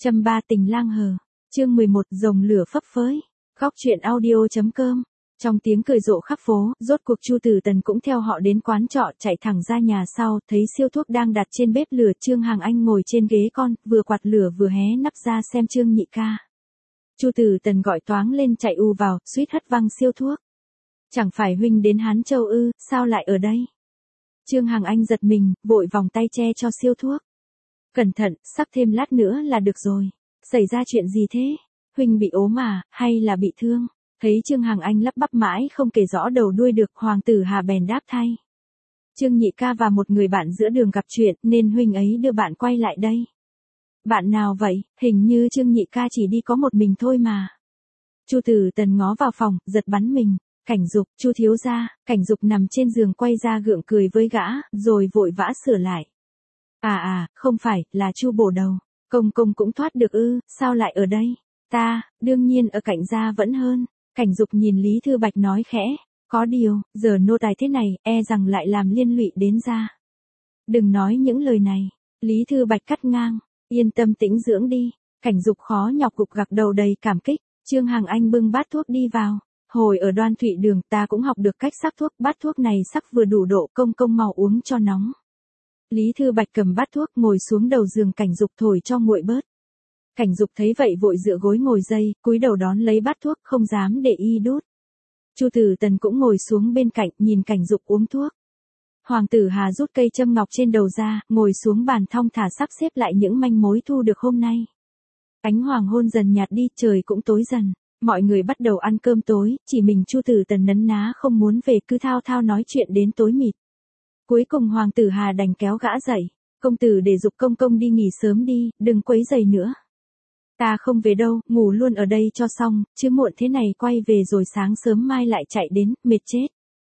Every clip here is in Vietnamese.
Châm ba tình lang hờ. Chương 11 rồng lửa phấp phới. Góc truyện audio.com. Trong tiếng cười rộ khắp phố, rốt cuộc Chu Tử Tần cũng theo họ đến quán trọ, chạy thẳng ra nhà sau, thấy siêu thuốc đang đặt trên bếp lửa, Trương Hằng Anh ngồi trên ghế con, vừa quạt lửa vừa hé nắp ra xem Trương nhị ca. Chu Tử Tần gọi toáng lên chạy ù vào, suýt hất văng siêu thuốc. Chẳng phải huynh đến Hán Châu ư, sao lại ở đây? Trương Hằng Anh giật mình, vội vòng tay che cho siêu thuốc. Cẩn thận, sắp thêm lát nữa là được rồi. Xảy ra chuyện gì thế? Huynh bị ốm à, hay là bị thương? Thấy Trương Hằng Anh lắp bắp mãi không kể rõ đầu đuôi được, Hoàng tử Hà bèn đáp thay. Trương nhị ca và một người bạn giữa đường gặp chuyện nên huynh ấy đưa bạn quay lại đây. Bạn nào vậy? Hình như Trương nhị ca chỉ đi có một mình thôi mà. Chu Tử Tần ngó vào phòng, giật bắn mình. Cảnh Dục, Chu thiếu gia. Cảnh Dục nằm trên giường quay ra gượng cười với gã, rồi vội vã sửa lại. Không phải, là Chu bổ đầu. Công công cũng thoát được ư, sao lại ở đây? Ta, đương nhiên ở cạnh gia vẫn hơn. Cảnh Dục nhìn Lý Thư Bạch nói khẽ. Có điều, giờ nô tài thế này, e rằng lại làm liên lụy đến gia. Đừng nói những lời này. Lý Thư Bạch cắt ngang. Yên tâm tĩnh dưỡng đi. Cảnh Dục khó nhọc gục gặc đầu đầy cảm kích. Trương Hằng Anh bưng bát thuốc đi vào. Hồi ở Đoan Thụy Đường ta cũng học được cách sắc thuốc, bát thuốc này sắc vừa đủ độ, công công mau uống cho nóng. Lý Thư Bạch cầm bát thuốc ngồi xuống đầu giường Cảnh Dục thổi cho nguội bớt. Cảnh Dục thấy vậy vội dựa gối ngồi dậy, cúi đầu đón lấy bát thuốc không dám để y đút. Chu Tử Tần cũng ngồi xuống bên cạnh nhìn Cảnh Dục uống thuốc. Hoàng tử Hà rút cây châm ngọc trên đầu ra, ngồi xuống bàn thong thả sắp xếp lại những manh mối thu được hôm nay. Ánh hoàng hôn dần nhạt đi, trời cũng tối dần. Mọi người bắt đầu ăn cơm tối, chỉ mình Chu Tử Tần nấn ná không muốn về, cứ thao thao nói chuyện đến tối mịt. Cuối cùng Hoàng tử Hà đành kéo gã dậy. Công tử để giục công công đi nghỉ sớm đi, đừng quấy rầy nữa. Ta không về đâu, ngủ luôn ở đây cho xong, chứ muộn thế này quay về rồi sáng sớm mai lại chạy đến, mệt chết.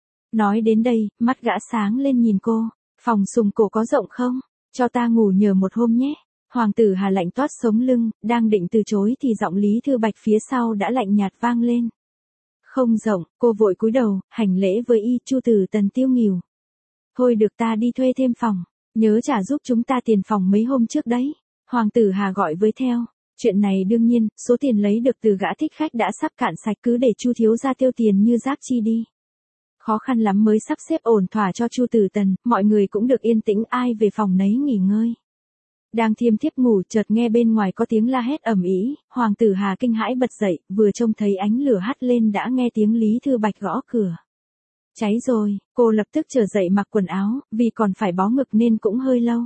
Nói đến đây, mắt gã sáng lên nhìn cô. Phòng sùng cổ có rộng không? Cho ta ngủ nhờ một hôm nhé. Hoàng tử Hà lạnh toát sống lưng, đang định từ chối thì giọng Lý Thư Bạch phía sau đã lạnh nhạt vang lên. Không rộng, cô vội cúi đầu, hành lễ với y. Chu Tử Tần tiêu nghỉu. Thôi được, ta đi thuê thêm phòng, nhớ trả giúp chúng ta tiền phòng mấy hôm trước đấy. Hoàng tử Hà gọi với theo. Chuyện này đương nhiên, số tiền lấy được từ gã thích khách đã sắp cạn sạch, cứ để Chu thiếu gia tiêu tiền như rác chi đi. Khó khăn lắm mới sắp xếp ổn thỏa cho Chu Tử Tần, mọi người cũng được yên tĩnh, ai về phòng nấy nghỉ ngơi. Đang thiêm thiếp ngủ, chợt nghe bên ngoài có tiếng la hét ầm ĩ. Hoàng tử Hà kinh hãi bật dậy, vừa trông thấy ánh lửa hắt lên đã nghe tiếng Lý Thư Bạch gõ cửa. Cháy rồi, cô lập tức trở dậy mặc quần áo, vì còn phải bó ngực nên cũng hơi lâu.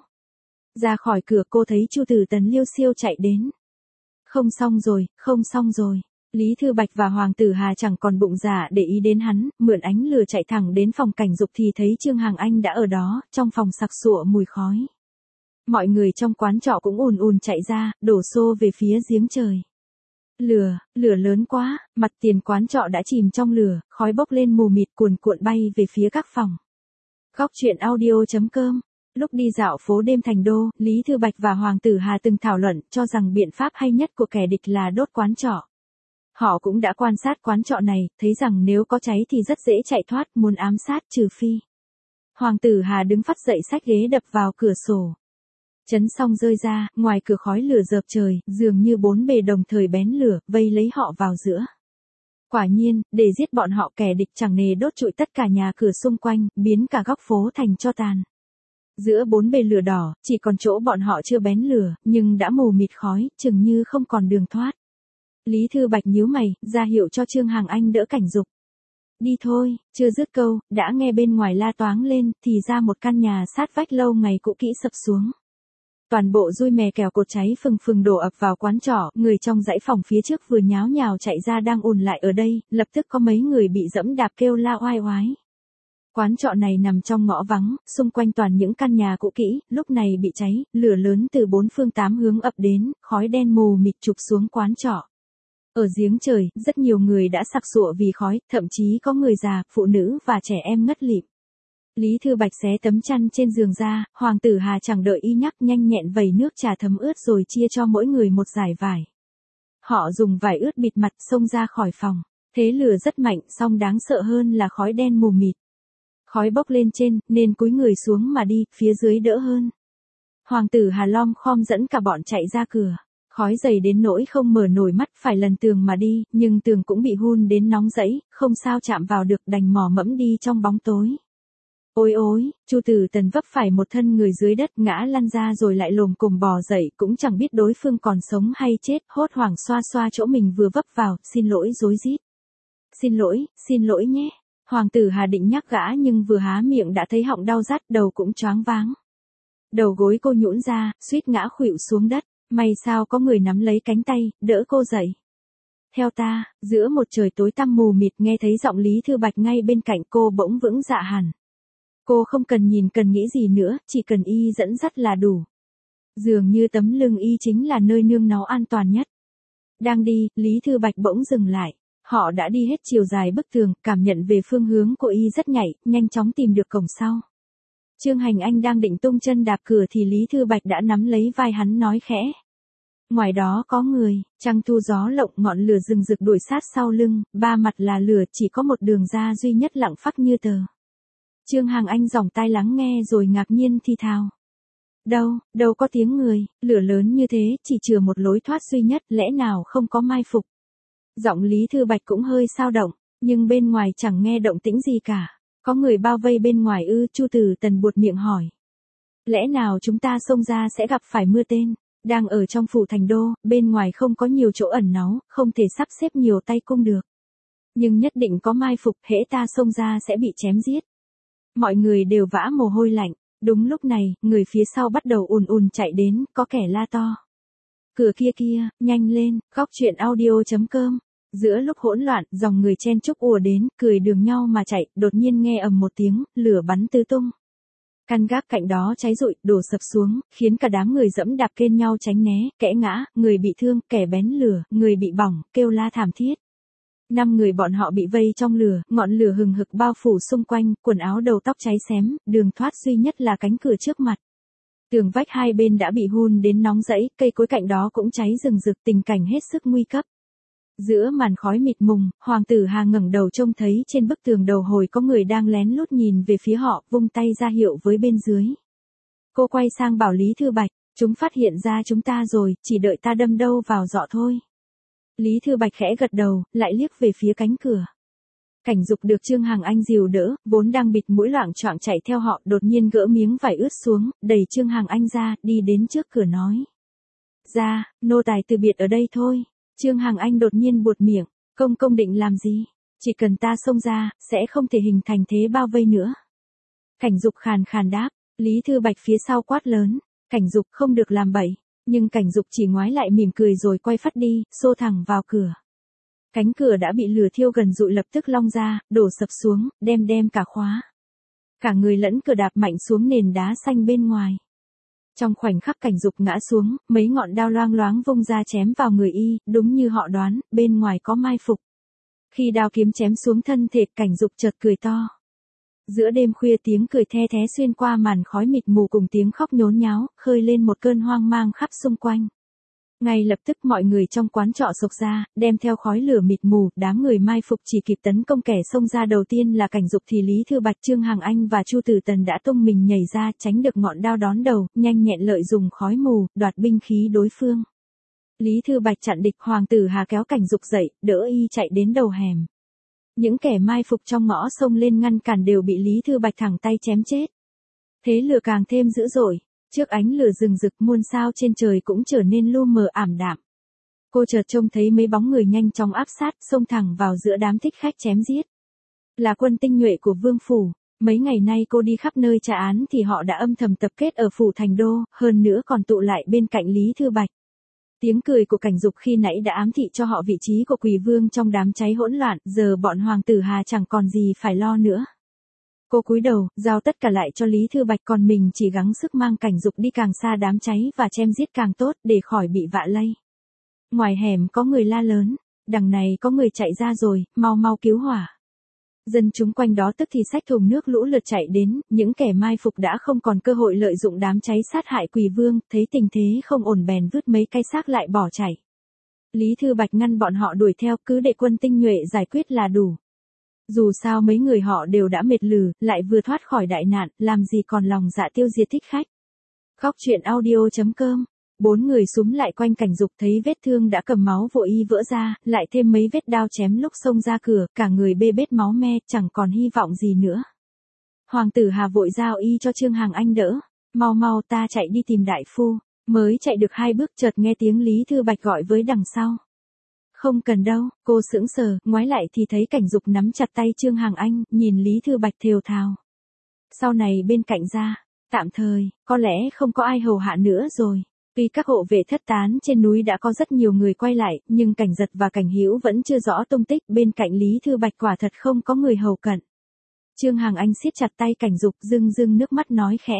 Ra khỏi cửa cô thấy Chu Tử Tần liêu xiêu chạy đến. Không xong rồi. Lý Thư Bạch và Hoàng tử Hà chẳng còn bụng dạ để ý đến hắn, mượn ánh lửa chạy thẳng đến phòng Cảnh Dục thì thấy Trương Hằng Anh đã ở đó, trong phòng sặc sụa mùi khói. Mọi người trong quán trọ cũng ùn ùn chạy ra, đổ xô về phía giếng trời. Lửa lớn quá, mặt tiền quán trọ đã chìm trong lửa, khói bốc lên mù mịt cuồn cuộn bay về phía các phòng. Góc truyện audio.com. Lúc đi dạo phố đêm thành đô, Lý Thư Bạch và Hoàng tử Hà từng thảo luận cho rằng biện pháp hay nhất của kẻ địch là đốt quán trọ. Họ cũng đã quan sát quán trọ này, thấy rằng nếu có cháy thì rất dễ chạy thoát, muốn ám sát trừ phi. Hoàng tử Hà đứng phắt dậy xách ghế đập vào cửa sổ. Chấn xong rơi ra, ngoài cửa khói lửa rợp trời, dường như bốn bề đồng thời bén lửa, vây lấy họ vào giữa. Quả nhiên, để giết bọn họ kẻ địch chẳng nề đốt trụi tất cả nhà cửa xung quanh, biến cả góc phố thành tro tàn. Giữa bốn bề lửa đỏ, chỉ còn chỗ bọn họ chưa bén lửa, nhưng đã mù mịt khói, chừng như không còn đường thoát. Lý Thư Bạch nhíu mày, ra hiệu cho Trương Hằng Anh đỡ Cảnh Dục. Đi thôi, chưa dứt câu, đã nghe bên ngoài la toáng lên, thì ra một căn nhà sát vách lâu ngày cũ kỹ sập xuống. Toàn bộ dui mè kèo cột cháy phừng phừng đổ ập vào quán trọ, người trong dãy phòng phía trước vừa nháo nhào chạy ra đang ùn lại ở đây, lập tức có mấy người bị dẫm đạp kêu la oai oái. Quán trọ này nằm trong ngõ vắng, xung quanh toàn những căn nhà cũ kỹ, lúc này bị cháy, lửa lớn từ bốn phương tám hướng ập đến, khói đen mù mịt trụp xuống quán trọ. Ở giếng trời, rất nhiều người đã sặc sụa vì khói, thậm chí có người già, phụ nữ và trẻ em ngất lịm. Lý Thư Bạch xé tấm chăn trên giường ra, Hoàng tử Hà chẳng đợi y nhắc nhanh nhẹn vẩy nước trà thấm ướt rồi chia cho mỗi người một dải vải. Họ dùng vải ướt bịt mặt xông ra khỏi phòng. Thế lửa rất mạnh, song đáng sợ hơn là khói đen mù mịt. Khói bốc lên trên, nên cúi người xuống mà đi, phía dưới đỡ hơn. Hoàng tử Hà lom khom dẫn cả bọn chạy ra cửa. Khói dày đến nỗi không mở nổi mắt, phải lần tường mà đi, nhưng tường cũng bị hun đến nóng rẫy, không sao chạm vào được, đành mò mẫm đi trong bóng tối. Ôi ôi, Chu Tử Tần vấp phải một thân người dưới đất, ngã lăn ra rồi lại lồm cồm bò dậy, cũng chẳng biết đối phương còn sống hay chết, hốt hoảng xoa xoa chỗ mình vừa vấp vào, xin lỗi rối rít. Xin lỗi nhé. Hoàng tử Hà định nhắc gã nhưng vừa há miệng đã thấy họng đau rát, đầu cũng choáng váng. Đầu gối cô nhũn ra, suýt ngã khuỵu xuống đất, may sao có người nắm lấy cánh tay, đỡ cô dậy. Theo ta, giữa một trời tối tăm mù mịt nghe thấy giọng Lý Thư Bạch ngay bên cạnh cô, bỗng vững dạ hẳn. Cô không cần nhìn cần nghĩ gì nữa, chỉ cần y dẫn dắt là đủ. Dường như tấm lưng y chính là nơi nương náu an toàn nhất. Đang đi, Lý Thư Bạch bỗng dừng lại. Họ đã đi hết chiều dài bức tường, cảm nhận về phương hướng của y rất nhạy, nhanh chóng tìm được cổng sau. Trương Hành Anh đang định tung chân đạp cửa thì Lý Thư Bạch đã nắm lấy vai hắn nói khẽ. Ngoài đó có người, trăng thu gió lộng, ngọn lửa rừng rực đuổi sát sau lưng, ba mặt là lửa, chỉ có một đường ra duy nhất lặng phắc như tờ. Trương Hằng Anh dòng tai lắng nghe rồi ngạc nhiên thì thào. Đâu có tiếng người, lửa lớn như thế, chỉ chừa một lối thoát duy nhất, lẽ nào không có mai phục. Giọng Lý Thư Bạch cũng hơi xao động, nhưng bên ngoài chẳng nghe động tĩnh gì cả. Có người bao vây bên ngoài ư? Chu Tử Tần buột miệng hỏi. Lẽ nào chúng ta xông ra sẽ gặp phải mưa tên? Đang ở trong phủ thành đô, bên ngoài không có nhiều chỗ ẩn náu, không thể sắp xếp nhiều tay cung được. Nhưng nhất định có mai phục, hễ ta xông ra sẽ bị chém giết. Mọi người đều vã mồ hôi lạnh. Đúng lúc này, người phía sau bắt đầu ùn ùn chạy đến, có kẻ la to. Cửa kia, nhanh lên, góc truyện audio.com. Giữa lúc hỗn loạn, dòng người chen chúc ùa đến, cười đường nhau mà chạy, đột nhiên nghe ầm một tiếng, lửa bắn tứ tung. Căn gác cạnh đó cháy rụi, đổ sập xuống, khiến cả đám người dẫm đạp kên nhau tránh né, kẻ ngã, người bị thương, kẻ bén lửa, người bị bỏng, kêu la thảm thiết. 5 người bọn họ bị vây trong lửa, ngọn lửa hừng hực bao phủ xung quanh, quần áo đầu tóc cháy xém, đường thoát duy nhất là cánh cửa trước mặt. Tường vách hai bên đã bị hun đến nóng rẫy, cây cối cạnh đó cũng cháy rừng rực, tình cảnh hết sức nguy cấp. Giữa màn khói mịt mùng, Hoàng tử Hà ngẩng đầu trông thấy trên bức tường đầu hồi có người đang lén lút nhìn về phía họ, vung tay ra hiệu với bên dưới. Cô quay sang bảo Lý Thư Bạch, chúng phát hiện ra chúng ta rồi, chỉ đợi ta đâm đâu vào dọ thôi. Lý Thư Bạch khẽ gật đầu, lại liếc về phía cánh cửa. Cảnh Dục được Trương Hằng Anh dìu đỡ, vốn đang bịt mũi loạng choạng chạy theo họ, đột nhiên gỡ miếng vải ướt xuống, đẩy Trương Hằng Anh ra, đi đến trước cửa nói. Ra, nô tài từ biệt ở đây thôi. Trương Hằng Anh đột nhiên buột miệng, công định làm gì? Chỉ cần ta xông ra, sẽ không thể hình thành thế bao vây nữa. Cảnh Dục khàn khàn đáp, Lý Thư Bạch phía sau quát lớn, Cảnh Dục không được làm bậy, nhưng Cảnh Dục chỉ ngoái lại mỉm cười rồi quay phắt đi, xô thẳng vào cửa. Cánh cửa đã bị lửa thiêu gần rụi lập tức long ra, đổ sập xuống, đem cả khóa. Cả người lẫn cửa đạp mạnh xuống nền đá xanh bên ngoài. Trong khoảnh khắc Cảnh Dục ngã xuống, mấy ngọn đao loang loáng vung ra chém vào người y, đúng như họ đoán, bên ngoài có mai phục. Khi đao kiếm chém xuống thân thể, Cảnh Dục chợt cười to. Giữa đêm khuya tiếng cười the thé xuyên qua màn khói mịt mù cùng tiếng khóc nhốn nháo, khơi lên một cơn hoang mang khắp xung quanh. Ngay lập tức mọi người trong quán trọ sộc ra, đem theo khói lửa mịt mù, đám người mai phục chỉ kịp tấn công kẻ xông ra đầu tiên là Cảnh Dục thì Lý Thư Bạch, Trương Hằng Anh và Chu Tử Tần đã tung mình nhảy ra, tránh được ngọn đao đón đầu, nhanh nhẹn lợi dùng khói mù, đoạt binh khí đối phương. Lý Thư Bạch chặn địch, Hoàng tử Hà kéo Cảnh Dục dậy, đỡ y chạy đến đầu hẻm. Những kẻ mai phục trong ngõ xông lên ngăn cản đều bị Lý Thư Bạch thẳng tay chém chết. Thế lửa càng thêm dữ dội. Trước ánh lửa rừng rực, muôn sao trên trời cũng trở nên lu mờ ảm đạm. Cô chợt trông thấy mấy bóng người nhanh chóng áp sát, xông thẳng vào giữa đám thích khách chém giết. Là quân tinh nhuệ của Vương phủ. Mấy ngày nay cô đi khắp nơi tra án thì họ đã âm thầm tập kết ở phủ thành đô, hơn nữa còn tụ lại bên cạnh Lý Thư Bạch. Tiếng cười của Cảnh Dục khi nãy đã ám thị cho họ vị trí của Quỳ Vương trong đám cháy hỗn loạn, giờ bọn Hoàng tử Hà chẳng còn gì phải lo nữa. Cô cúi đầu, giao tất cả lại cho Lý Thư Bạch, còn mình chỉ gắng sức mang Cảnh Dục đi càng xa đám cháy và chém giết càng tốt để khỏi bị vạ lây. Ngoài hẻm có người la lớn, đằng này có người chạy ra rồi, mau cứu hỏa. Dân chúng quanh đó tức thì xách thùng nước lũ lượt chạy đến, những kẻ mai phục đã không còn cơ hội lợi dụng đám cháy sát hại Quỳ Vương, thấy tình thế không ổn bèn vứt mấy cái xác lại bỏ chạy. Lý Thư Bạch ngăn bọn họ đuổi theo, cứ để quân tinh nhuệ giải quyết là đủ. Dù sao mấy người họ đều đã mệt lử, lại vừa thoát khỏi đại nạn, làm gì còn lòng dạ tiêu diệt thích khách. Góc truyện audio.com Bốn người súm lại quanh Cảnh Dục, thấy vết thương đã cầm máu vội y vỡ ra, lại thêm mấy vết đao chém lúc xông ra cửa, cả người bê bết máu me, chẳng còn hy vọng gì nữa. Hoàng tử Hà vội giao y cho Trương Hằng Anh đỡ. Mau mau, ta chạy đi tìm đại phu. Mới chạy được 2 bước chợt nghe tiếng Lý Thư Bạch gọi với đằng sau. Không cần đâu, cô sững sờ, ngoái lại thì thấy Cảnh Dục nắm chặt tay Trương Hằng Anh, nhìn Lý Thư Bạch thều thào. Sau này bên cạnh ra, tạm thời, có lẽ không có ai hầu hạ nữa rồi. Tuy các hộ vệ thất tán trên núi đã có rất nhiều người quay lại, nhưng Cảnh Giật và Cảnh Hữu vẫn chưa rõ tung tích, bên cạnh Lý Thư Bạch quả thật không có người hầu cận. Trương Hằng Anh siết chặt tay Cảnh Dục, rưng rưng nước mắt nói khẽ.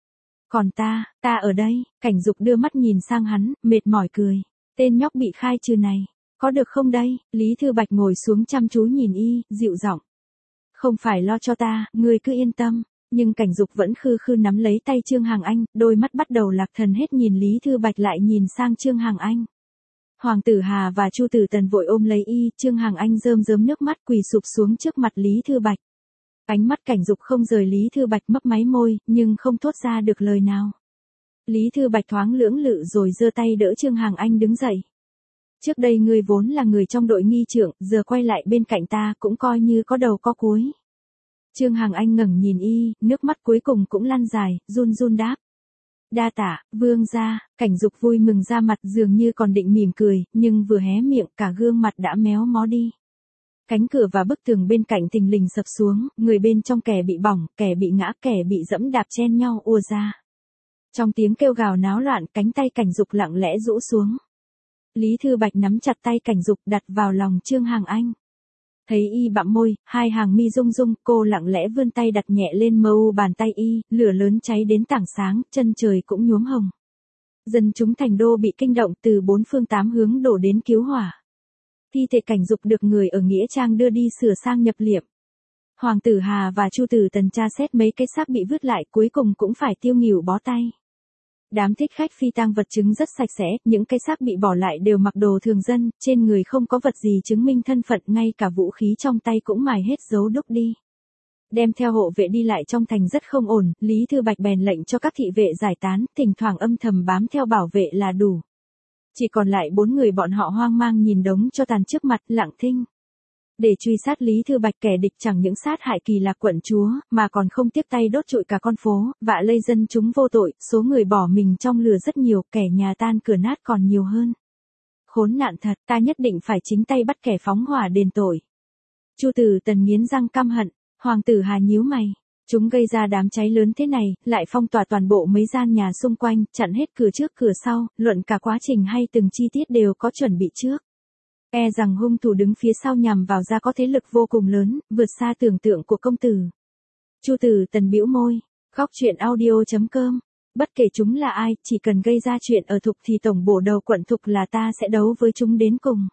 Còn ta ở đây. Cảnh Dục đưa mắt nhìn sang hắn, mệt mỏi cười. Tên nhóc bị khai trừ này, có được không đây? Lý Thư Bạch ngồi xuống chăm chú nhìn y, dịu giọng. Không phải lo cho ta, ngươi cứ yên tâm. Nhưng Cảnh Dục vẫn khư khư nắm lấy tay Trương Hằng Anh, đôi mắt bắt đầu lạc thần hết nhìn Lý Thư Bạch lại nhìn sang Trương Hằng Anh. Hoàng tử Hà và Chu Tử Tần vội ôm lấy y, Trương Hằng Anh rơm rớm nước mắt quỳ sụp xuống trước mặt Lý Thư Bạch. Ánh mắt Cảnh Dục không rời Lý Thư Bạch, mấp máy môi, nhưng không thốt ra được lời nào. Lý Thư Bạch thoáng lưỡng lự rồi giơ tay đỡ Trương Hằng Anh đứng dậy. Trước đây ngươi vốn là người trong đội nghi trượng, giờ quay lại bên cạnh ta cũng coi như có đầu có cuối. Trương Hằng Anh ngẩng nhìn y, nước mắt cuối cùng cũng lăn dài, run run đáp. Đa tạ, vương gia. Cảnh Dục vui mừng ra mặt, dường như còn định mỉm cười, nhưng vừa hé miệng cả gương mặt đã méo mó đi. Cánh cửa và bức tường bên cạnh thình lình sập xuống, người bên trong kẻ bị bỏng, kẻ bị ngã, kẻ bị dẫm đạp chen nhau ùa ra. Trong tiếng kêu gào náo loạn, cánh tay Cảnh Dục lặng lẽ rũ xuống. Lý Thư Bạch nắm chặt tay Cảnh Dục đặt vào lòng Trương Hằng Anh. Thấy y bặm môi, hai hàng mi rung rung, cô lặng lẽ vươn tay đặt nhẹ lên mờ u bàn tay y, lửa lớn cháy đến tảng sáng, chân trời cũng nhuốm hồng. Dân chúng thành đô bị kinh động, từ 4 phương 8 hướng đổ đến cứu hỏa. Thi thể Cảnh Dục được người ở nghĩa trang đưa đi sửa sang nhập liệm. Hoàng tử Hà và Chu Tử Tần tra xét mấy cái xác bị vứt lại, cuối cùng cũng phải tiêu nghỉu bó tay. Đám thích khách phi tang vật chứng rất sạch sẽ, những cái xác bị bỏ lại đều mặc đồ thường dân, trên người không có vật gì chứng minh thân phận, ngay cả vũ khí trong tay cũng mài hết dấu đúc đi. Đem theo hộ vệ đi lại trong thành rất không ổn, Lý Thư Bạch bèn lệnh cho các thị vệ giải tán, thỉnh thoảng âm thầm bám theo bảo vệ là đủ. Chỉ còn lại 4 người bọn họ hoang mang nhìn đống cho tàn trước mặt, lặng thinh. Để truy sát Lý Thư Bạch, kẻ địch chẳng những sát hại Kỳ Lạc quận chúa, mà còn không tiếc tay đốt trụi cả con phố, vạ lây dân chúng vô tội, số người bỏ mình trong lửa rất nhiều, kẻ nhà tan cửa nát còn nhiều hơn. Khốn nạn thật, ta nhất định phải chính tay bắt kẻ phóng hỏa đền tội. Chu Tử Tần nghiến răng căm hận, Hoàng tử Hà nhíu mày. Chúng gây ra đám cháy lớn thế này, lại phong tỏa toàn bộ mấy gian nhà xung quanh, chặn hết cửa trước cửa sau, luận cả quá trình hay từng chi tiết đều có chuẩn bị trước. E rằng hung thủ đứng phía sau nhằm vào ra có thế lực vô cùng lớn, vượt xa tưởng tượng của công tử. Chu Tử Tần bĩu môi, góc truyện audio.com. Bất kể chúng là ai, chỉ cần gây ra chuyện ở Thục thì tổng bổ đầu quận Thục là ta sẽ đấu với chúng đến cùng.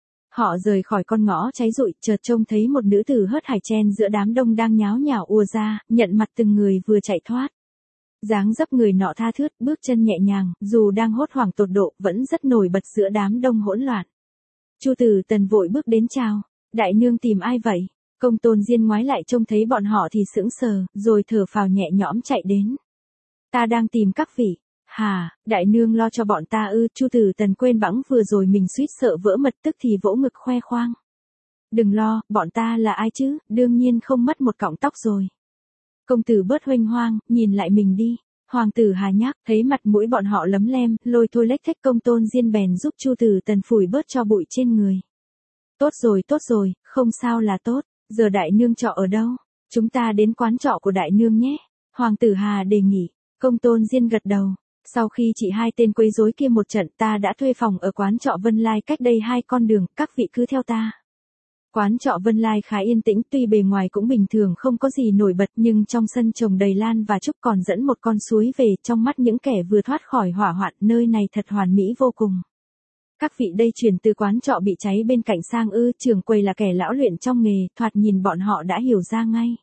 Họ rời khỏi con ngõ cháy rụi, chợt trông thấy một nữ tử hớt hải chen giữa đám đông đang nháo nhào ùa ra, nhận mặt từng người vừa chạy thoát. Dáng dấp người nọ tha thướt, bước chân nhẹ nhàng, dù đang hốt hoảng tột độ, vẫn rất nổi bật giữa đám đông hỗn loạn. Chu Tử Tần vội bước đến chào. Đại nương tìm ai vậy? Công Tôn Diên ngoái lại trông thấy bọn họ thì sững sờ, rồi thở phào nhẹ nhõm chạy đến. Ta đang tìm các vị. Hà, đại nương lo cho bọn ta ư? Chu Tử Tần quên bẵng vừa rồi mình suýt sợ vỡ mật, tức thì vỗ ngực khoe khoang. Đừng lo, bọn ta là ai chứ, đương nhiên không mất một cọng tóc rồi. Công tử bớt huênh hoang, nhìn lại mình đi. Hoàng tử Hà nhác, thấy mặt mũi bọn họ lấm lem, lôi thôi lếch thếch. Công Tôn Diên bèn giúp Chu Tử Tần phủi bớt cho bụi trên người. Tốt rồi, không sao là tốt. Giờ đại nương trọ ở đâu? Chúng ta đến quán trọ của đại nương nhé. Hoàng tử Hà đề nghị. Công Tôn Diên gật đầu. Sau khi chỉ hai tên quấy rối kia một trận, ta đã thuê phòng ở quán trọ Vân Lai cách đây 2 con đường, các vị cứ theo ta. Quán trọ Vân Lai khá yên tĩnh, tuy bề ngoài cũng bình thường không có gì nổi bật, nhưng trong sân trồng đầy lan và trúc, còn dẫn một con suối về, trong mắt những kẻ vừa thoát khỏi hỏa hoạn, nơi này thật hoàn mỹ vô cùng. Các vị đây chuyển từ quán trọ bị cháy bên cạnh sang ư? Trưởng quầy là kẻ lão luyện trong nghề, thoạt nhìn bọn họ đã hiểu ra ngay.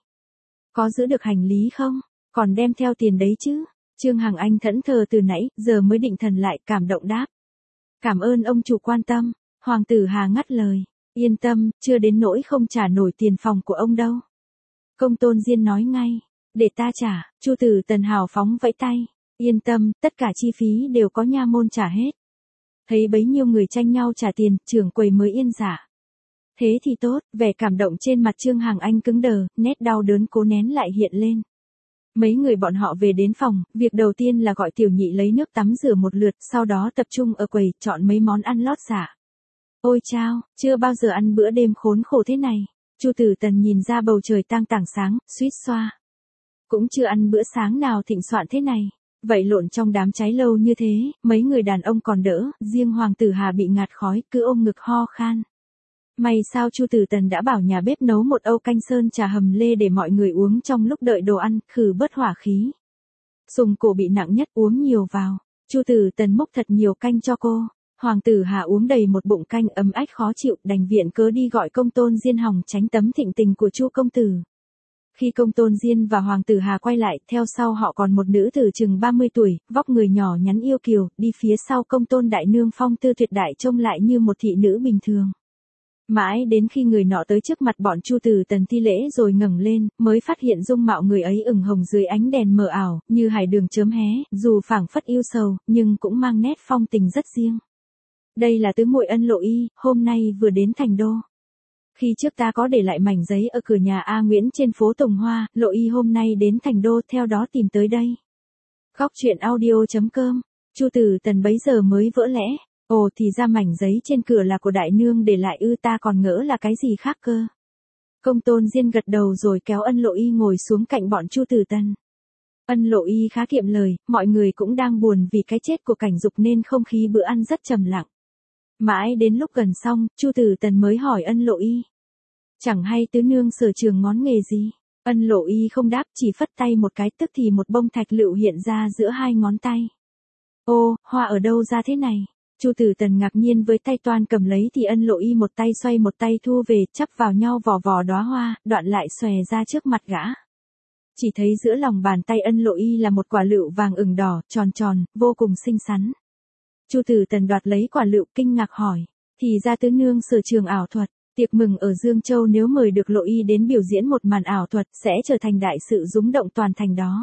Có giữ được hành lý không? Còn đem theo tiền đấy chứ? Trương Hằng Anh thẫn thờ từ nãy, giờ mới định thần lại, cảm động đáp. Cảm ơn ông chủ quan tâm. Hoàng tử Hà ngắt lời. Yên tâm, chưa đến nỗi không trả nổi tiền phòng của ông đâu. Công Tôn Diên nói ngay. Để ta trả. Chu Tử Tần hào phóng vẫy tay. Yên tâm, tất cả chi phí đều có nha môn trả hết. Thấy bấy nhiêu người tranh nhau trả tiền, trưởng quầy mới yên dạ. Thế thì tốt, vẻ cảm động trên mặt Trương Hằng Anh cứng đờ, nét đau đớn cố nén lại hiện lên. Mấy người bọn họ về đến phòng, việc đầu tiên là gọi Tiểu Nhị lấy nước tắm rửa một lượt, sau đó tập trung ở quầy, chọn mấy món ăn lót dạ. Ôi chao, chưa bao giờ ăn bữa đêm khốn khổ thế này. Chu Tử Tần nhìn ra bầu trời tang tảng sáng, suýt xoa. Cũng chưa ăn bữa sáng nào thịnh soạn thế này. Vậy lộn trong đám cháy lâu như thế, mấy người đàn ông còn đỡ, riêng Hoàng Tử Hà bị ngạt khói, cứ ôm ngực ho khan. May sao Chu Tử Tần đã bảo nhà bếp nấu một âu canh sơn trà hầm lê để mọi người uống trong lúc đợi đồ ăn, khử bớt hỏa khí. Sùng cổ bị nặng nhất uống nhiều vào. Chu Tử Tần múc thật nhiều canh cho cô. Hoàng Tử Hà uống đầy một bụng canh ấm ách khó chịu, đành viện cớ đi gọi Công Tôn Diên hòng tránh tấm thịnh tình của Chu công tử. Khi Công Tôn Diên và Hoàng Tử Hà quay lại, theo sau họ còn một nữ tử chừng 30 tuổi, vóc người nhỏ nhắn yêu kiều, đi phía sau Công Tôn đại nương phong tư tuyệt đại trông lại như một thị nữ bình thường. Mãi đến khi người nọ tới trước mặt bọn Chu Tử Tần thi lễ rồi ngẩng lên, mới phát hiện dung mạo người ấy ửng hồng dưới ánh đèn mờ ảo, như hải đường chớm hé, dù phảng phất yêu sầu, nhưng cũng mang nét phong tình rất riêng. Đây là tứ muội Ân Lộ Y, hôm nay vừa đến thành đô. Khi trước ta có để lại mảnh giấy ở cửa nhà A Nguyễn trên phố Tùng Hoa, Lộ Y hôm nay đến thành đô theo đó tìm tới đây. Góc truyện audio.com, Chu Tử Tần bấy giờ mới vỡ lẽ. Ồ thì ra mảnh giấy trên cửa là của đại nương để lại ư, ta còn ngỡ là cái gì khác cơ. Công Tôn Diên gật đầu rồi kéo Ân Lộ Y ngồi xuống cạnh bọn Chu Tử Tần. Ân Lộ Y khá kiệm lời, mọi người cũng đang buồn vì cái chết của Cảnh Dục nên không khí bữa ăn rất trầm lặng. Mãi đến lúc gần xong, Chu Tử Tần mới hỏi Ân Lộ Y. Chẳng hay tứ nương sở trường ngón nghề gì? Ân Lộ Y không đáp, chỉ phất tay một cái, tức thì một bông thạch lựu hiện ra giữa hai ngón tay. Ô, hoa ở đâu ra thế này? Chu Tử Tần ngạc nhiên với tay toan cầm lấy thì Ân Lộ Y một tay xoay một tay thu về, chắp vào nhau vò vò đóa hoa, đoạn lại xòe ra trước mặt gã. Chỉ thấy giữa lòng bàn tay Ân Lộ Y là một quả lựu vàng ửng đỏ, tròn tròn, vô cùng xinh xắn. Chu Tử Tần đoạt lấy quả lựu kinh ngạc hỏi, thì ra tứ nương sở trường ảo thuật, tiệc mừng ở Dương Châu nếu mời được Lộ Y đến biểu diễn một màn ảo thuật sẽ trở thành đại sự rúng động toàn thành đó.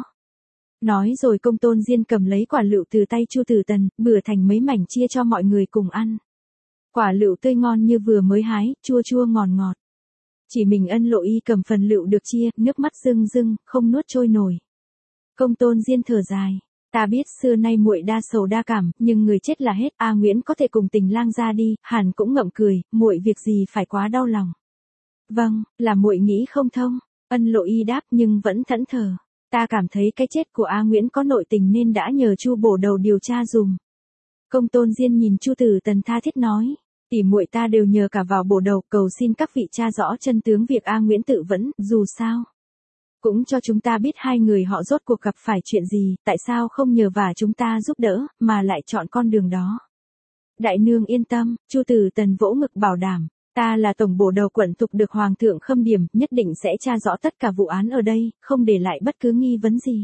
Nói rồi Công Tôn Diên cầm lấy quả lựu từ tay Chu Tử Tần, bừa thành mấy mảnh chia cho mọi người cùng ăn. Quả lựu tươi ngon như vừa mới hái, chua chua ngọt ngọt. Chỉ mình Ân Lộ Y cầm phần lựu được chia, nước mắt rưng rưng, không nuốt trôi nổi. Công Tôn Diên thở dài. Ta biết xưa nay muội đa sầu đa cảm, nhưng người chết là hết, A Nguyễn có thể cùng Tình lang ra đi, Hàn cũng ngậm cười, muội việc gì phải quá đau lòng. Vâng, là muội nghĩ không thông. Ân Lộ Y đáp nhưng vẫn thẫn thờ. Ta cảm thấy cái chết của A Nguyễn có nội tình nên đã nhờ Chu bổ đầu điều tra dùm. Công Tôn Diên nhìn Chu Tử Tần tha thiết nói, tỷ muội ta đều nhờ cả vào bổ đầu, cầu xin các vị tra rõ chân tướng việc A Nguyễn tự vẫn, dù sao cũng cho chúng ta biết hai người họ rốt cuộc gặp phải chuyện gì, tại sao không nhờ vả chúng ta giúp đỡ, mà lại chọn con đường đó. Đại nương yên tâm, Chu Tử Tần vỗ ngực bảo đảm, ta là tổng bổ đầu quận tục được Hoàng thượng khâm điểm, nhất định sẽ tra rõ tất cả vụ án ở đây, không để lại bất cứ nghi vấn gì.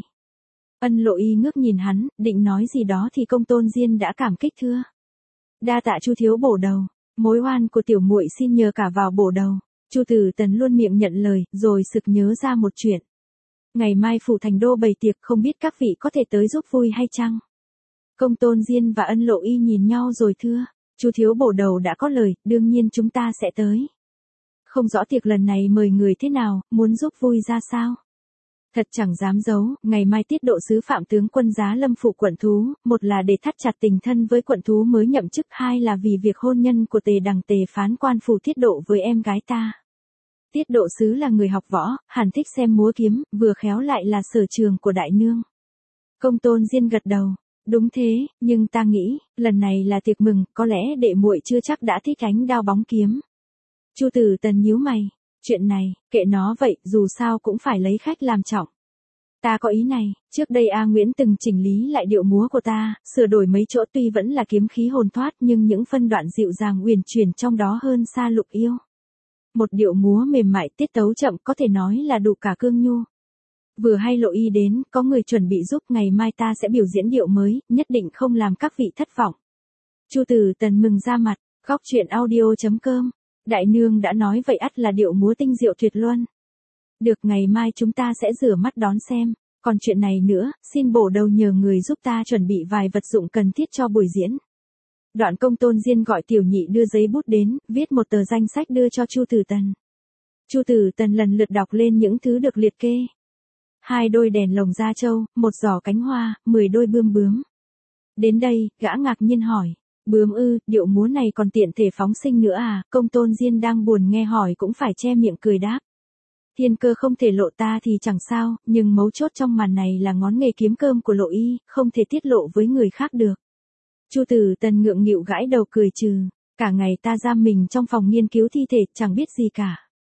Ân Lộ Y ngước nhìn hắn, định nói gì đó thì Công Tôn Diên đã cảm kích thưa. Đa tạ Chu thiếu bổ đầu, mối oan của tiểu muội xin nhờ cả vào bổ đầu. Chu Tử Tần luôn miệng nhận lời, rồi sực nhớ ra một chuyện. Ngày mai phủ thành đô bày tiệc, không biết các vị có thể tới giúp vui hay chăng? Công Tôn Diên và Ân Lộ Y nhìn nhau rồi thưa, Chu thiếu bổ đầu đã có lời, đương nhiên chúng ta sẽ tới. Không rõ tiệc lần này mời người thế nào, muốn giúp vui ra sao? Thật chẳng dám giấu, ngày mai tiết độ sứ Phạm tướng quân Giá Lâm phủ quận thú, một là để thắt chặt tình thân với quận thú mới nhậm chức, hai là vì việc hôn nhân của Tề Đằng Tề phán quan phủ tiết độ với em gái ta. Tiết độ sứ là người học võ, hẳn thích xem múa kiếm, vừa khéo lại là sở trường của đại nương. Công Tôn Diên gật đầu, đúng thế, nhưng ta nghĩ, lần này là tiệc mừng, có lẽ đệ muội chưa chắc đã thích ánh đao bóng kiếm. Chu Tử Tần nhíu mày, chuyện này, kệ nó vậy, dù sao cũng phải lấy khách làm trọng. Ta có ý này, trước đây A Nguyễn từng chỉnh lý lại điệu múa của ta, sửa đổi mấy chỗ tuy vẫn là kiếm khí hồn thoát nhưng những phân đoạn dịu dàng uyển chuyển trong đó hơn xa Lục Yêu. Một điệu múa mềm mại tiết tấu chậm có thể nói là đủ cả cương nhu. Vừa hay Lộ Y đến, có người chuẩn bị giúp, ngày mai ta sẽ biểu diễn điệu mới, nhất định không làm các vị thất vọng. Chu Tử Tần mừng ra mặt, góc truyện audio.com, đại nương đã nói vậy ắt là điệu múa tinh diệu tuyệt luân. Được, ngày mai chúng ta sẽ rửa mắt đón xem. Còn chuyện này nữa, xin bổ đầu nhờ người giúp ta chuẩn bị vài vật dụng cần thiết cho buổi diễn. Đoạn Công Tôn Diên gọi Tiểu Nhị đưa giấy bút đến, viết một tờ danh sách đưa cho Chu Tử Tần. Chu Tử Tần lần lượt đọc lên những thứ được liệt kê. 2 đôi đèn lồng da trâu, 1 giỏ cánh hoa, 10 đôi bươm bướm. Đến đây, gã ngạc nhiên hỏi. Bướm ư, điệu múa này còn tiện thể phóng sinh nữa à? Công Tôn Diên đang buồn nghe hỏi cũng phải che miệng cười đáp. Thiên cơ không thể lộ ta thì chẳng sao, nhưng mấu chốt trong màn này là ngón nghề kiếm cơm của Lộ Y, không thể tiết lộ với người khác được. Chu Tử Tần ngượng nghịu gãi đầu cười trừ. Cả ngày ta giam mình trong phòng nghiên cứu thi thể, chẳng biết gì cả.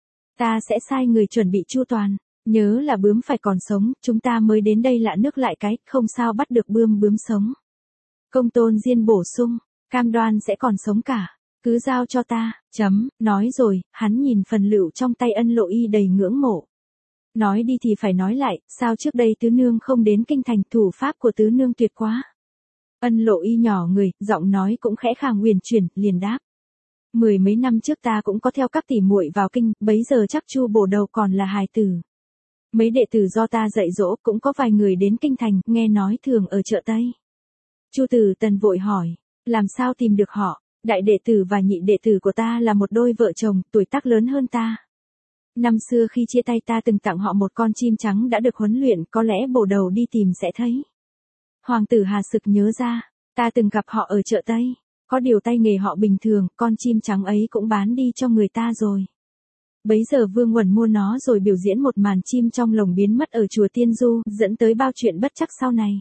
Ta sẽ sai người chuẩn bị chu toàn. Nhớ là bướm phải còn sống, chúng ta mới đến đây lạ nước lại cái, không sao bắt được bướm sống. Công Tôn Diên bổ sung, cam đoan sẽ còn sống cả. Cứ giao cho ta, nói rồi, hắn nhìn phần lựu trong tay Ân Lộ Y đầy ngưỡng mộ. Nói đi thì phải nói lại, sao trước đây tứ nương không đến kinh thành, thủ pháp của tứ nương tuyệt quá. Ân Lộ Y nhỏ người, giọng nói cũng khẽ khàng huyền chuyển, liền đáp. 10 mấy năm trước ta cũng có theo các tỷ muội vào kinh, bấy giờ chắc Chu bổ đầu còn là hài tử. Mấy đệ tử do ta dạy dỗ cũng có vài người đến kinh thành, nghe nói thường ở chợ Tây. Chu Tử Tần vội hỏi, làm sao tìm được họ? Đại đệ tử và nhị đệ tử của ta là một đôi vợ chồng, tuổi tác lớn hơn ta. Năm xưa khi chia tay ta từng tặng họ một con chim trắng đã được huấn luyện, có lẽ bổ đầu đi tìm sẽ thấy. Hoàng tử Hà sực nhớ ra, ta từng gặp họ ở chợ Tây. Có điều tay nghề họ bình thường, con chim trắng ấy cũng bán đi cho người ta rồi. Bấy giờ Vương Uẩn mua nó rồi biểu diễn một màn chim trong lồng biến mất ở chùa Tiên Du, dẫn tới bao chuyện bất trắc sau này.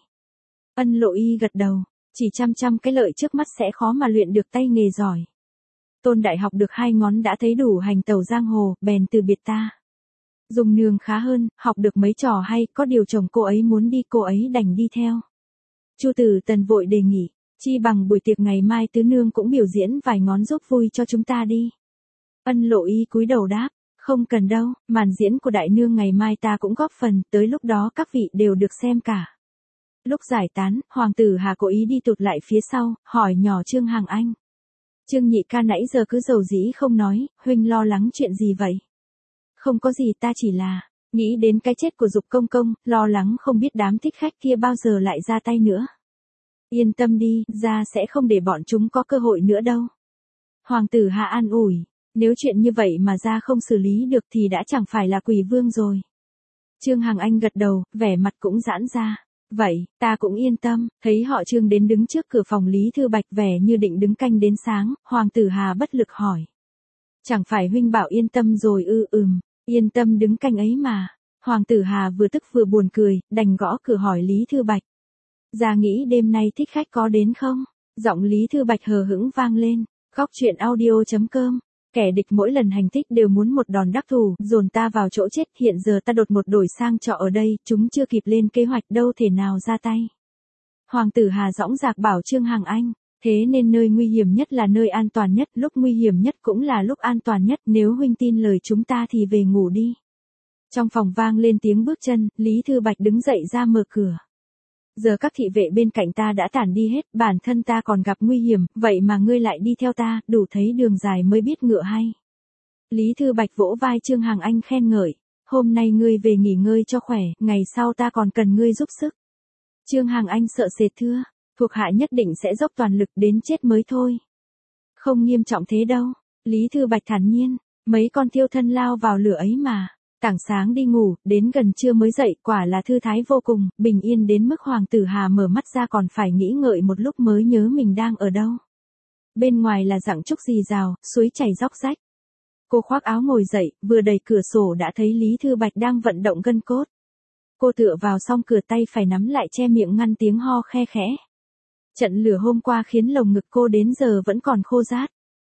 Ân Lộ Y gật đầu, chỉ chăm cái lợi trước mắt sẽ khó mà luyện được tay nghề giỏi. Tôn Đại học được 2 ngón đã thấy đủ hành tẩu giang hồ, bèn từ biệt ta. Dùng nương khá hơn, học được mấy trò hay, có điều chồng cô ấy muốn đi, cô ấy đành đi theo. Chu Tử Tần vội đề nghị, chi bằng buổi tiệc ngày mai tứ nương cũng biểu diễn vài ngón giúp vui cho chúng ta đi. Ân Lộ Y cúi đầu đáp, không cần đâu, màn diễn của đại nương ngày mai ta cũng góp phần, tới lúc đó các vị đều được xem cả. Lúc giải tán, Hoàng tử Hà cố ý đi tụt lại phía sau, hỏi nhỏ Trương Hằng Anh. Trương nhị ca nãy giờ cứ dầu dĩ không nói, huynh lo lắng chuyện gì vậy? Không có gì, ta chỉ là nghĩ đến cái chết của Dục công công, lo lắng không biết đám thích khách kia bao giờ lại ra tay nữa. Yên tâm đi, gia sẽ không để bọn chúng có cơ hội nữa đâu. Hoàng tử Hà an ủi, nếu chuyện như vậy mà gia không xử lý được thì đã chẳng phải là quỷ vương rồi. Trương Hằng Anh gật đầu, vẻ mặt cũng giãn ra. Vậy, ta cũng yên tâm, thấy họ Trương đến đứng trước cửa phòng Lý Thư Bạch vẻ như định đứng canh đến sáng, Hoàng tử Hà bất lực hỏi. Chẳng phải huynh bảo yên tâm rồi ư? Yên tâm đứng canh ấy mà. Hoàng tử Hà vừa tức vừa buồn cười, đành gõ cửa hỏi Lý Thư Bạch. Gia nghĩ đêm nay thích khách có đến không? Giọng Lý Thư Bạch hờ hững vang lên. Góc truyện audio.com. Kẻ địch mỗi lần hành thích đều muốn một đòn đắc thủ, dồn ta vào chỗ chết, hiện giờ ta đột một đổi sang trọ ở đây, chúng chưa kịp lên kế hoạch đâu thể nào ra tay. Hoàng tử Hà dõng dạc bảo Trương Hằng Anh, thế nên nơi nguy hiểm nhất là nơi an toàn nhất, lúc nguy hiểm nhất cũng là lúc an toàn nhất, nếu huynh tin lời chúng ta thì về ngủ đi. Trong phòng vang lên tiếng bước chân, Lý Thư Bạch đứng dậy ra mở cửa. Giờ các thị vệ bên cạnh ta đã tản đi hết, bản thân ta còn gặp nguy hiểm, vậy mà ngươi lại đi theo ta, đủ thấy đường dài mới biết ngựa hay. Lý Thư Bạch vỗ vai Trương Hằng Anh khen ngợi, hôm nay ngươi về nghỉ ngơi cho khỏe, ngày sau ta còn cần ngươi giúp sức. Trương Hằng Anh sợ sệt thưa, thuộc hạ nhất định sẽ dốc toàn lực đến chết mới thôi. Không nghiêm trọng thế đâu, Lý Thư Bạch thản nhiên, mấy con thiêu thân lao vào lửa ấy mà. Tảng sáng đi ngủ, đến gần trưa mới dậy, quả là thư thái vô cùng, bình yên đến mức Hoàng tử Hà mở mắt ra còn phải nghĩ ngợi một lúc mới nhớ mình đang ở đâu. Bên ngoài là dặng trúc rì rào, suối chảy róc rách. Cô khoác áo ngồi dậy, vừa đẩy cửa sổ đã thấy Lý Thư Bạch đang vận động gân cốt. Cô tựa vào song cửa tay phải nắm lại che miệng ngăn tiếng ho khe khẽ. Trận lửa hôm qua khiến lồng ngực cô đến giờ vẫn còn khô rát.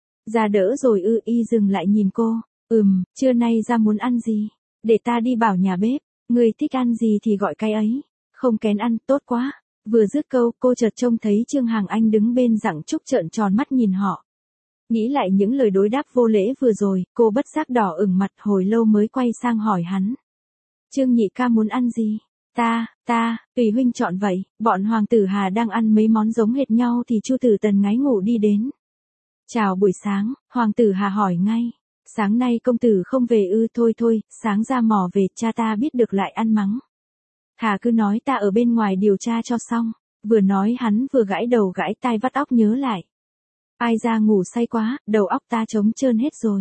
Ra đỡ rồi ư? Y dừng lại nhìn cô, trưa nay ra muốn ăn gì? Để ta đi bảo nhà bếp, người thích ăn gì thì gọi cái ấy, không kén ăn, tốt quá. Vừa dứt câu, cô chợt trông thấy Trương Hằng Anh đứng bên dặng trúc trợn tròn mắt nhìn họ. Nghĩ lại những lời đối đáp vô lễ vừa rồi, cô bất giác đỏ ửng mặt, hồi lâu mới quay sang hỏi hắn. Trương nhị ca muốn ăn gì? Tùy huynh chọn vậy. Bọn Hoàng tử Hà đang ăn mấy món giống hệt nhau thì Chu Tử Tần ngái ngủ đi đến. Chào buổi sáng, Hoàng tử Hà hỏi ngay. Sáng nay công tử không về ư? Thôi, sáng ra mò về, cha ta biết được lại ăn mắng. Thà cứ nói ta ở bên ngoài điều tra cho xong. Vừa nói hắn vừa gãi đầu gãi tai vắt óc nhớ lại. Ai ra ngủ say quá, đầu óc ta trống trơn hết rồi.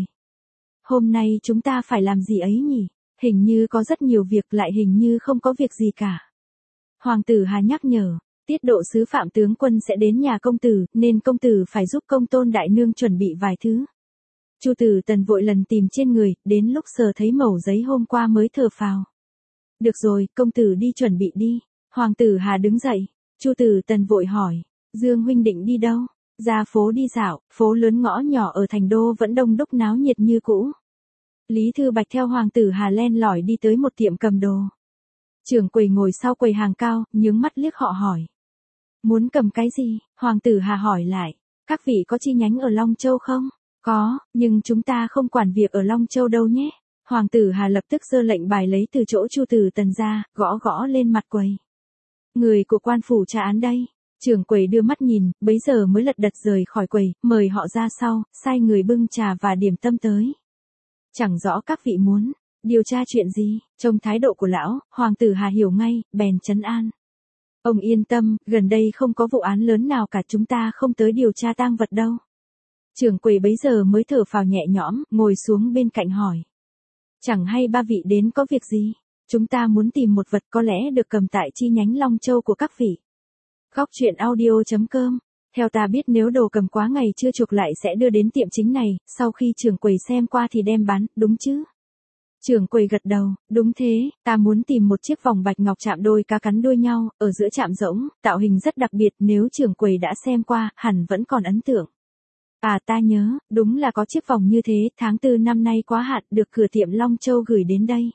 Hôm nay chúng ta phải làm gì ấy nhỉ? Hình như có rất nhiều việc lại hình như không có việc gì cả. Hoàng tử Hà nhắc nhở, tiết độ sứ Phạm tướng quân sẽ đến nhà công tử, nên công tử phải giúp công tôn đại nương chuẩn bị vài thứ. Chu Tử Tần vội lần tìm trên người, đến lúc sờ thấy mẩu giấy hôm qua mới thở phào. Được rồi, công tử đi chuẩn bị đi. Hoàng tử Hà đứng dậy. Chu Tử Tần vội hỏi, Dương huynh định đi đâu? Ra phố đi dạo, phố lớn ngõ nhỏ ở thành đô vẫn đông đúc náo nhiệt như cũ. Lý Thư Bạch theo Hoàng tử Hà len lỏi đi tới một tiệm cầm đồ. Trưởng quầy ngồi sau quầy hàng cao, nhướng mắt liếc họ hỏi. Muốn cầm cái gì? Hoàng tử Hà hỏi lại. Các vị có chi nhánh ở Long Châu không? Có, nhưng chúng ta không quản việc ở Long Châu đâu nhé. Hoàng tử Hà lập tức giơ lệnh bài lấy từ chỗ Chu Tử Tần ra, gõ gõ lên mặt quầy. Người của quan phủ tra án đây. Trưởng quầy đưa mắt nhìn, bấy giờ mới lật đật rời khỏi quầy, mời họ ra sau, sai người bưng trà và điểm tâm tới. Chẳng rõ các vị muốn điều tra chuyện gì, trông thái độ của lão, Hoàng tử Hà hiểu ngay, bèn trấn an. Ông yên tâm, gần đây không có vụ án lớn nào cả, chúng ta không tới điều tra tang vật đâu. Trưởng quầy bấy giờ mới thở phào nhẹ nhõm, ngồi xuống bên cạnh hỏi. Chẳng hay ba vị đến có việc gì? Chúng ta muốn tìm một vật có lẽ được cầm tại chi nhánh Long Châu của các vị. Góc truyện audio.com. Theo ta biết nếu đồ cầm quá ngày chưa chuộc lại sẽ đưa đến tiệm chính này, sau khi trưởng quầy xem qua thì đem bán, đúng chứ? Trưởng quầy gật đầu, đúng thế, ta muốn tìm một chiếc vòng bạch ngọc chạm đôi cá cắn đuôi nhau, ở giữa chạm rỗng, tạo hình rất đặc biệt, nếu trưởng quầy đã xem qua, hẳn vẫn còn ấn tượng. À ta nhớ, đúng là có chiếc vòng như thế, tháng 4 năm nay quá hạn, được cửa tiệm Long Châu gửi đến đây.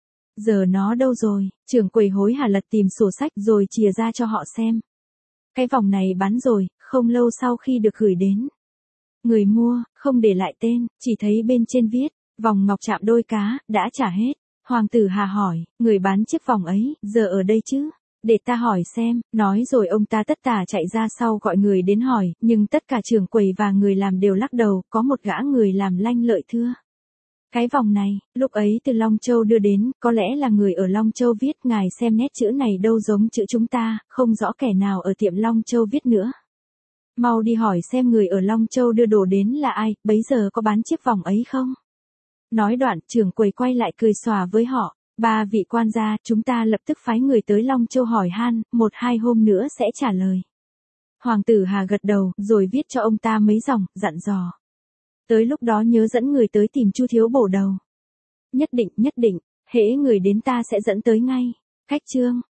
Giờ nó đâu rồi? Trưởng quầy hối hả lật tìm sổ sách rồi chìa ra cho họ xem. Cái vòng này bán rồi, không lâu sau khi được gửi đến. Người mua, không để lại tên, chỉ thấy bên trên viết, vòng ngọc chạm đôi cá, đã trả hết. Hoàng tử Hà hỏi, người bán chiếc vòng ấy, giờ ở đây chứ? Để ta hỏi xem, nói rồi ông ta tất tả chạy ra sau gọi người đến hỏi, nhưng tất cả trưởng quầy và người làm đều lắc đầu, có một gã người làm lanh lợi thưa. Cái vòng này, lúc ấy từ Long Châu đưa đến, có lẽ là người ở Long Châu viết, ngài xem nét chữ này đâu giống chữ chúng ta, không rõ kẻ nào ở tiệm Long Châu viết nữa. Mau đi hỏi xem người ở Long Châu đưa đồ đến là ai, bấy giờ có bán chiếc vòng ấy không? Nói đoạn, trưởng quầy quay lại cười xòa với họ, ba vị quan gia, chúng ta lập tức phái người tới Long Châu hỏi han, 1-2 hôm nữa sẽ trả lời. Hoàng tử Hà gật đầu, rồi viết cho ông ta mấy dòng, dặn dò. Tới lúc đó nhớ dẫn người tới tìm Chu thiếu bổ đầu. Nhất định, hễ người đến ta sẽ dẫn tới ngay. Khách chương.